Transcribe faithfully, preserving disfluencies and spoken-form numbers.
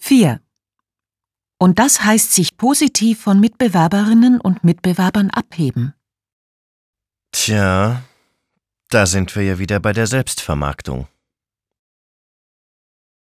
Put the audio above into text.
vier. Und das heißt sich positiv von Mitbewerberinnen und Mitbewerbern abheben. Tja, da sind wir ja wieder bei der Selbstvermarktung.